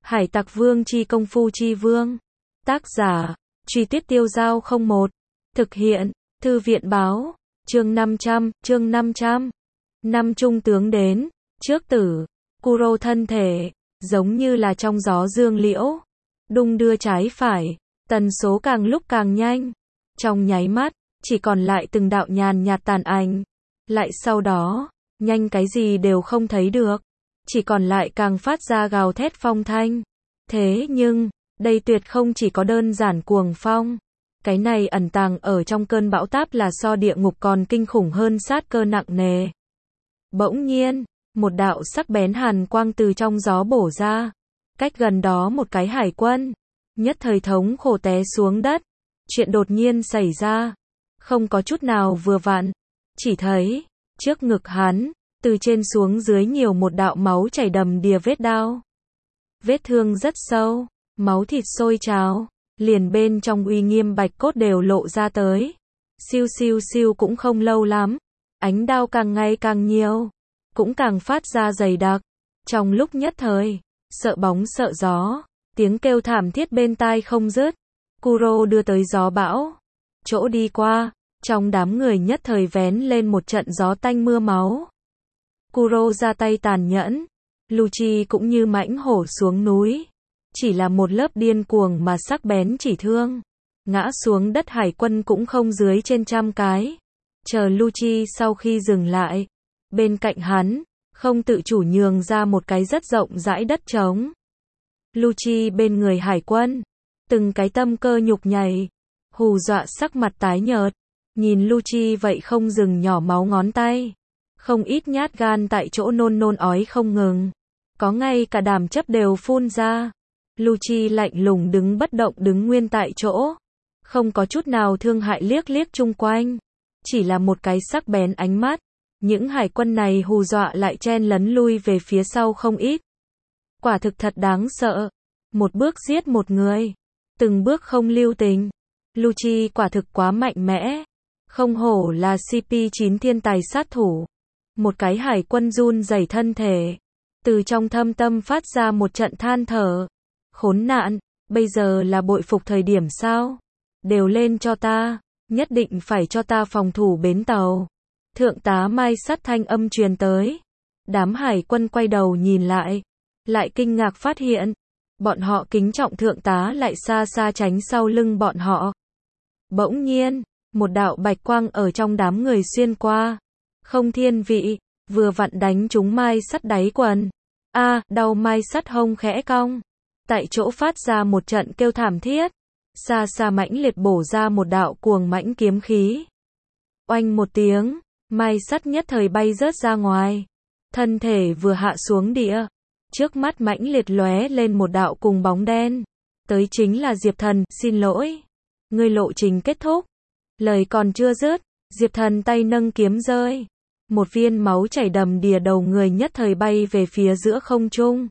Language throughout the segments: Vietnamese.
Hải Tặc Vương chi công phu chi vương. Tác giả, Truy Tuyết Tiêu Dao 01. Thực hiện, Thư viện báo, chương 500. Năm trung tướng đến, trước tử, Kuro thân thể, giống như là trong gió dương liễu, đung đưa trái phải, tần số càng lúc càng nhanh. Trong nháy mắt, chỉ còn lại từng đạo nhàn nhạt tàn ảnh. Lại sau đó, nhanh cái gì đều không thấy được. Chỉ còn lại càng phát ra gào thét phong thanh. Thế nhưng, đây tuyệt không chỉ có đơn giản cuồng phong. Cái này ẩn tàng ở trong cơn bão táp là so địa ngục còn kinh khủng hơn sát cơ nặng nề. Bỗng nhiên, một đạo sắc bén hàn quang từ trong gió bổ ra. Cách gần đó một cái hải quân. Nhất thời thống khổ té xuống đất. Chuyện đột nhiên xảy ra. Không có chút nào vừa vặn. Chỉ thấy, trước ngực hắn, từ trên xuống dưới nhiều một đạo máu chảy đầm đìa vết đao. Vết thương rất sâu, máu thịt sôi trào, liền bên trong uy nghiêm bạch cốt đều lộ ra tới. Siêu siêu siêu cũng không lâu lắm, ánh đao càng ngày càng nhiều, cũng càng phát ra dày đặc. Trong lúc nhất thời, sợ bóng sợ gió, tiếng kêu thảm thiết bên tai không dứt. Kuro đưa tới gió bão, chỗ đi qua, trong đám người nhất thời vén lên một trận gió tanh mưa máu. Kuro ra tay tàn nhẫn, Lucci cũng như mãnh hổ xuống núi, chỉ là một lớp điên cuồng mà sắc bén chỉ thương, ngã xuống đất hải quân cũng không dưới trên 100 cái. Chờ Lucci sau khi dừng lại, bên cạnh hắn, không tự chủ nhường ra một cái rất rộng rãi đất trống. Lucci bên người hải quân, từng cái tâm cơ nhục nhảy, hù dọa sắc mặt tái nhợt, nhìn Lucci vậy không dừng nhỏ máu ngón tay. Không ít nhát gan tại chỗ nôn nôn ói không ngừng. Có ngay cả đàm chấp đều phun ra. Lucci lạnh lùng đứng bất động đứng nguyên tại chỗ. Không có chút nào thương hại liếc liếc chung quanh. Chỉ là một cái sắc bén ánh mắt. Những hải quân này hù dọa lại chen lấn lui về phía sau không ít. Quả thực thật đáng sợ. Một bước giết một người. Từng bước không lưu tình. Lucci quả thực quá mạnh mẽ. Không hổ là CP9 thiên tài sát thủ. Một cái hải quân run rẩy thân thể. Từ trong thâm tâm phát ra một trận than thở. Khốn nạn, bây giờ là bội phục thời điểm sao? Đều lên cho ta, nhất định phải cho ta phòng thủ bến tàu. Thượng tá Mai Sắt thanh âm truyền tới. Đám hải quân quay đầu nhìn lại kinh ngạc phát hiện. Bọn họ kính trọng thượng tá lại xa xa tránh sau lưng bọn họ. Bỗng nhiên, một đạo bạch quang ở trong đám người xuyên qua. Không thiên vị, vừa vặn đánh trúng Mai Sắt đáy quần. Đau Mai Sắt hông khẽ cong. Tại chỗ phát ra một trận kêu thảm thiết. Xa xa mãnh liệt bổ ra một đạo cuồng mãnh kiếm khí. Oanh một tiếng, Mai Sắt nhất thời bay rớt ra ngoài. Thân thể vừa hạ xuống địa. Trước mắt mãnh liệt lóe lên một đạo cùng bóng đen. Tới chính là Diệp Thần, xin lỗi. Ngươi lộ trình kết thúc. Lời còn chưa dứt, Diệp Thần tay nâng kiếm rơi. Một viên máu chảy đầm đìa đầu người nhất thời bay về phía giữa không trung.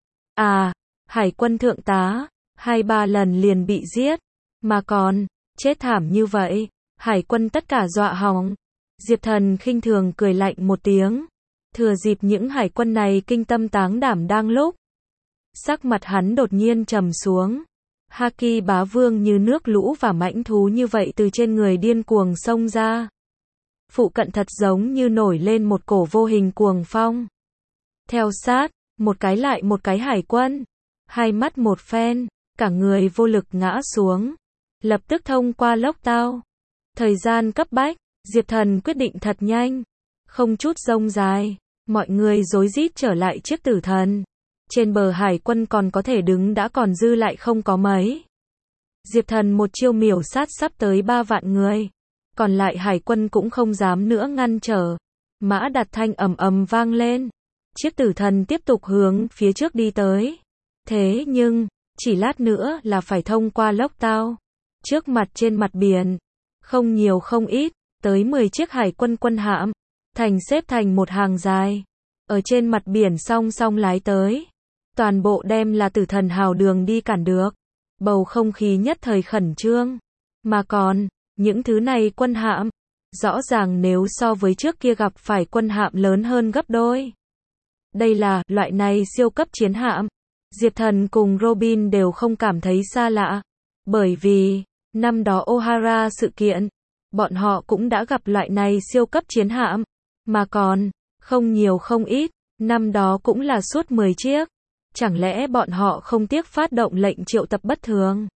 Hải quân thượng tá, 2-3 lần liền bị giết. Mà còn, chết thảm như vậy, hải quân tất cả dọa hỏng. Diệp Thần khinh thường cười lạnh một tiếng. Thừa dịp những hải quân này kinh tâm táng đảm đang lúc. Sắc mặt hắn đột nhiên trầm xuống. Haki bá vương như nước lũ và mãnh thú như vậy từ trên người điên cuồng xông ra. Phụ cận thật giống như nổi lên một cổ vô hình cuồng phong. Theo sát, một cái lại một cái hải quân. Hai mắt một phen, cả người vô lực ngã xuống. Lập tức thông qua lốc tao. Thời gian cấp bách, Diệp Thần quyết định thật nhanh. Không chút rông dài, mọi người rối rít trở lại chiếc tử thần. Trên bờ hải quân còn có thể đứng đã còn dư lại không có mấy. Diệp Thần một chiêu miểu sát sắp tới 3 vạn người. Còn lại hải quân cũng không dám nữa ngăn trở. Mã đặt thanh ầm ầm vang lên. Chiếc tử thần tiếp tục hướng phía trước đi tới. Thế nhưng, chỉ lát nữa là phải thông qua lốc tao. Trước mặt trên mặt biển, không nhiều không ít, tới 10 chiếc hải quân quân hạm, thành xếp thành một hàng dài. Ở trên mặt biển song song lái tới. Toàn bộ đem là tử thần hào đường đi cản được. Bầu không khí nhất thời khẩn trương. Mà còn, những thứ này quân hạm, rõ ràng nếu so với trước kia gặp phải quân hạm lớn hơn gấp đôi. Đây là loại này siêu cấp chiến hạm. Diệp Thần cùng Robin đều không cảm thấy xa lạ, bởi vì, năm đó O'Hara sự kiện, bọn họ cũng đã gặp loại này siêu cấp chiến hạm, mà còn, không nhiều không ít, năm đó cũng là suốt 10 chiếc. Chẳng lẽ bọn họ không tiếc phát động lệnh triệu tập bất thường?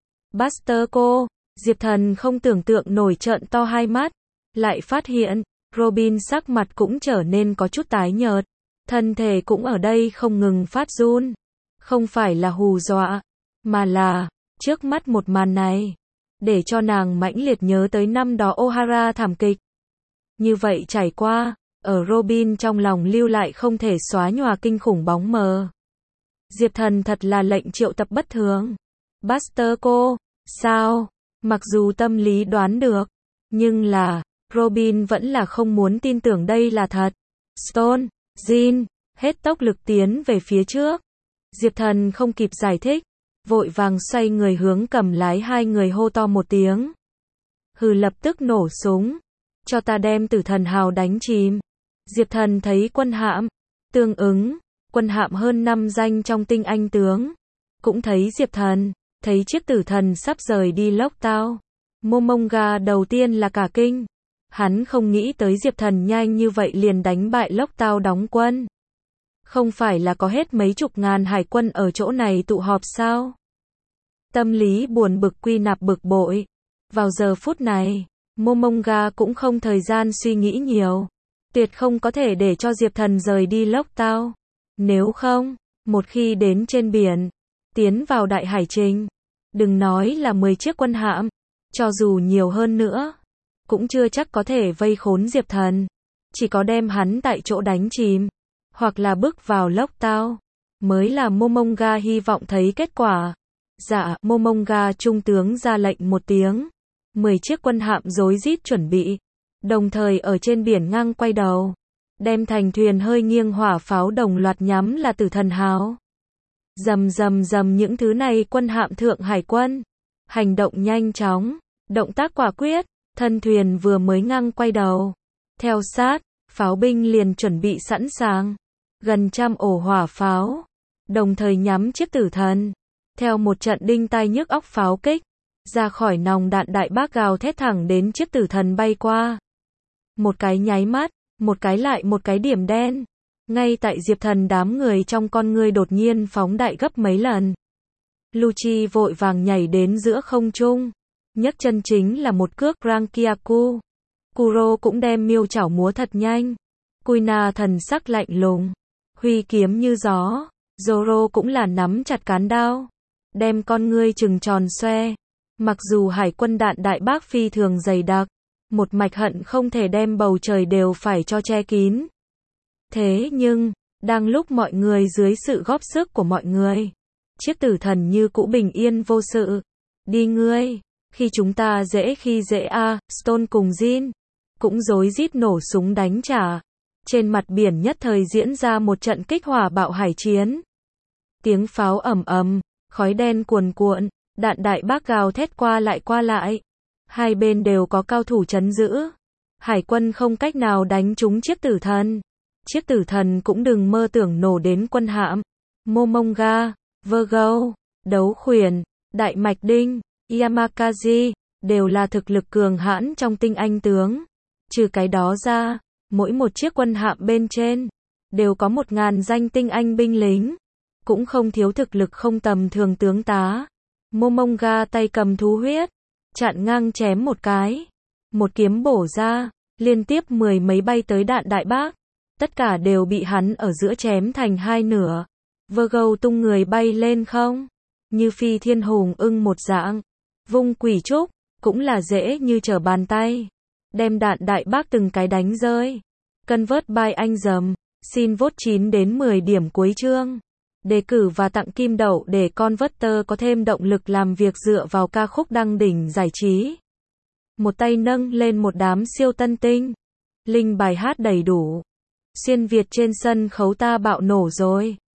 Buster cô, Diệp Thần không tưởng tượng nổi trợn to hai mắt, lại phát hiện, Robin sắc mặt cũng trở nên có chút tái nhợt, thân thể cũng ở đây không ngừng phát run. Không phải là hù dọa, mà là, trước mắt một màn này, để cho nàng mãnh liệt nhớ tới năm đó O'Hara thảm kịch. Như vậy trải qua, ở Robin trong lòng lưu lại không thể xóa nhòa kinh khủng bóng mờ. Diệp Thần thật là lệnh triệu tập bất thường. Buster cô, sao? Mặc dù tâm lý đoán được, nhưng là, Robin vẫn là không muốn tin tưởng đây là thật. Stone, Jean, hết tốc lực tiến về phía trước. Diệp Thần không kịp giải thích, vội vàng xoay người hướng cầm lái hai người hô to một tiếng. Hừ, lập tức nổ súng, cho ta đem Tử Thần Hào đánh chìm. Diệp Thần thấy quân hạm, tương ứng, quân hạm hơn 5 danh trong tinh anh tướng, cũng thấy Diệp Thần, thấy chiếc Tử Thần sắp rời đi Lockdown. Momonga đầu tiên là cả kinh, hắn không nghĩ tới Diệp Thần nhanh như vậy liền đánh bại Lockdown đóng quân. Không phải là có hết mấy chục ngàn hải quân ở chỗ này tụ họp sao? Tâm lý buồn bực quy nạp bực bội. Vào giờ phút này, Momonga cũng không thời gian suy nghĩ nhiều. Tuyệt không có thể để cho Diệp Thần rời đi Lockdown. Nếu không, một khi đến trên biển, tiến vào đại hải trình, đừng nói là 10 chiếc quân hạm, cho dù nhiều hơn nữa, cũng chưa chắc có thể vây khốn Diệp Thần. Chỉ có đem hắn tại chỗ đánh chìm, hoặc là bước vào Lockdown, mới là Momonga hy vọng thấy kết quả. Dạ, Momonga trung tướng ra lệnh một tiếng. 10 chiếc quân hạm rối rít chuẩn bị, đồng thời ở trên biển ngang quay đầu, đem thành thuyền hơi nghiêng hỏa pháo đồng loạt nhắm là Tử Thần Hào. Rầm rầm rầm, những thứ này quân hạm thượng hải quân, hành động nhanh chóng, động tác quả quyết, thân thuyền vừa mới ngang quay đầu, theo sát, pháo binh liền chuẩn bị sẵn sàng, gần trăm ổ hỏa pháo, đồng thời nhắm chiếc Tử Thần, theo một trận đinh tai nhức óc pháo kích, ra khỏi nòng đạn đại bác gào thét thẳng đến chiếc Tử Thần bay qua. Một cái nháy mắt, một cái lại một cái điểm đen, ngay tại Diệp Thần đám người trong con ngươi đột nhiên phóng đại gấp mấy lần. Lucci vội vàng nhảy đến giữa không trung, nhấc chân chính là một cước Rankiaku. Kuro cũng đem miêu chảo múa thật nhanh. Kuina thần sắc lạnh lùng, huy kiếm như gió. Zoro cũng là nắm chặt cán đao, đem con ngươi trừng tròn xoe. Mặc dù hải quân đạn đại bác phi thường dày đặc, một mạch hận không thể đem bầu trời đều phải cho che kín. Thế nhưng, đang lúc mọi người dưới sự góp sức của mọi người, chiếc Tử Thần như cũ bình yên vô sự. Đi ngươi, khi chúng ta dễ khi dễ a. Stone cùng Jean cũng rối rít nổ súng đánh trả. Trên mặt biển nhất thời diễn ra một trận kích hỏa bạo hải chiến. Tiếng pháo ầm ầm, khói đen cuồn cuộn, đạn đại bác gào thét qua lại. Hai bên đều có cao thủ trấn giữ. Hải quân không cách nào đánh trúng chiếc Tử Thần. Chiếc Tử Thần cũng đừng mơ tưởng nổ đến quân hạm. Momonga, Virgo, Đấu Khuyển, Đại Mạch Đinh, Yamakazi, đều là thực lực cường hãn trong tinh anh tướng. Trừ cái đó ra, mỗi một chiếc quân hạm bên trên, đều có 1000 danh tinh anh binh lính. Cũng không thiếu thực lực không tầm thường tướng tá. Momonga tay cầm thú huyết, chặn ngang chém một cái. Một kiếm bổ ra, liên tiếp 10 mấy bay tới đạn đại bác. Tất cả đều bị hắn ở giữa chém thành hai nửa. Virgo tung người bay lên không, như phi thiên hùng ưng một dạng. Vung quỷ trúc, cũng là dễ như trở bàn tay. Đem đạn đại bác từng cái đánh rơi. Convert by anh dầm, xin vote 9 đến 10 điểm cuối chương. Đề cử và tặng kim đậu để Converter có thêm động lực làm việc dựa vào ca khúc đăng đỉnh giải trí. Một tay nâng lên một đám siêu tân tinh. Link bài hát đầy đủ. Xuyên Việt trên sân khấu ta bạo nổ rồi.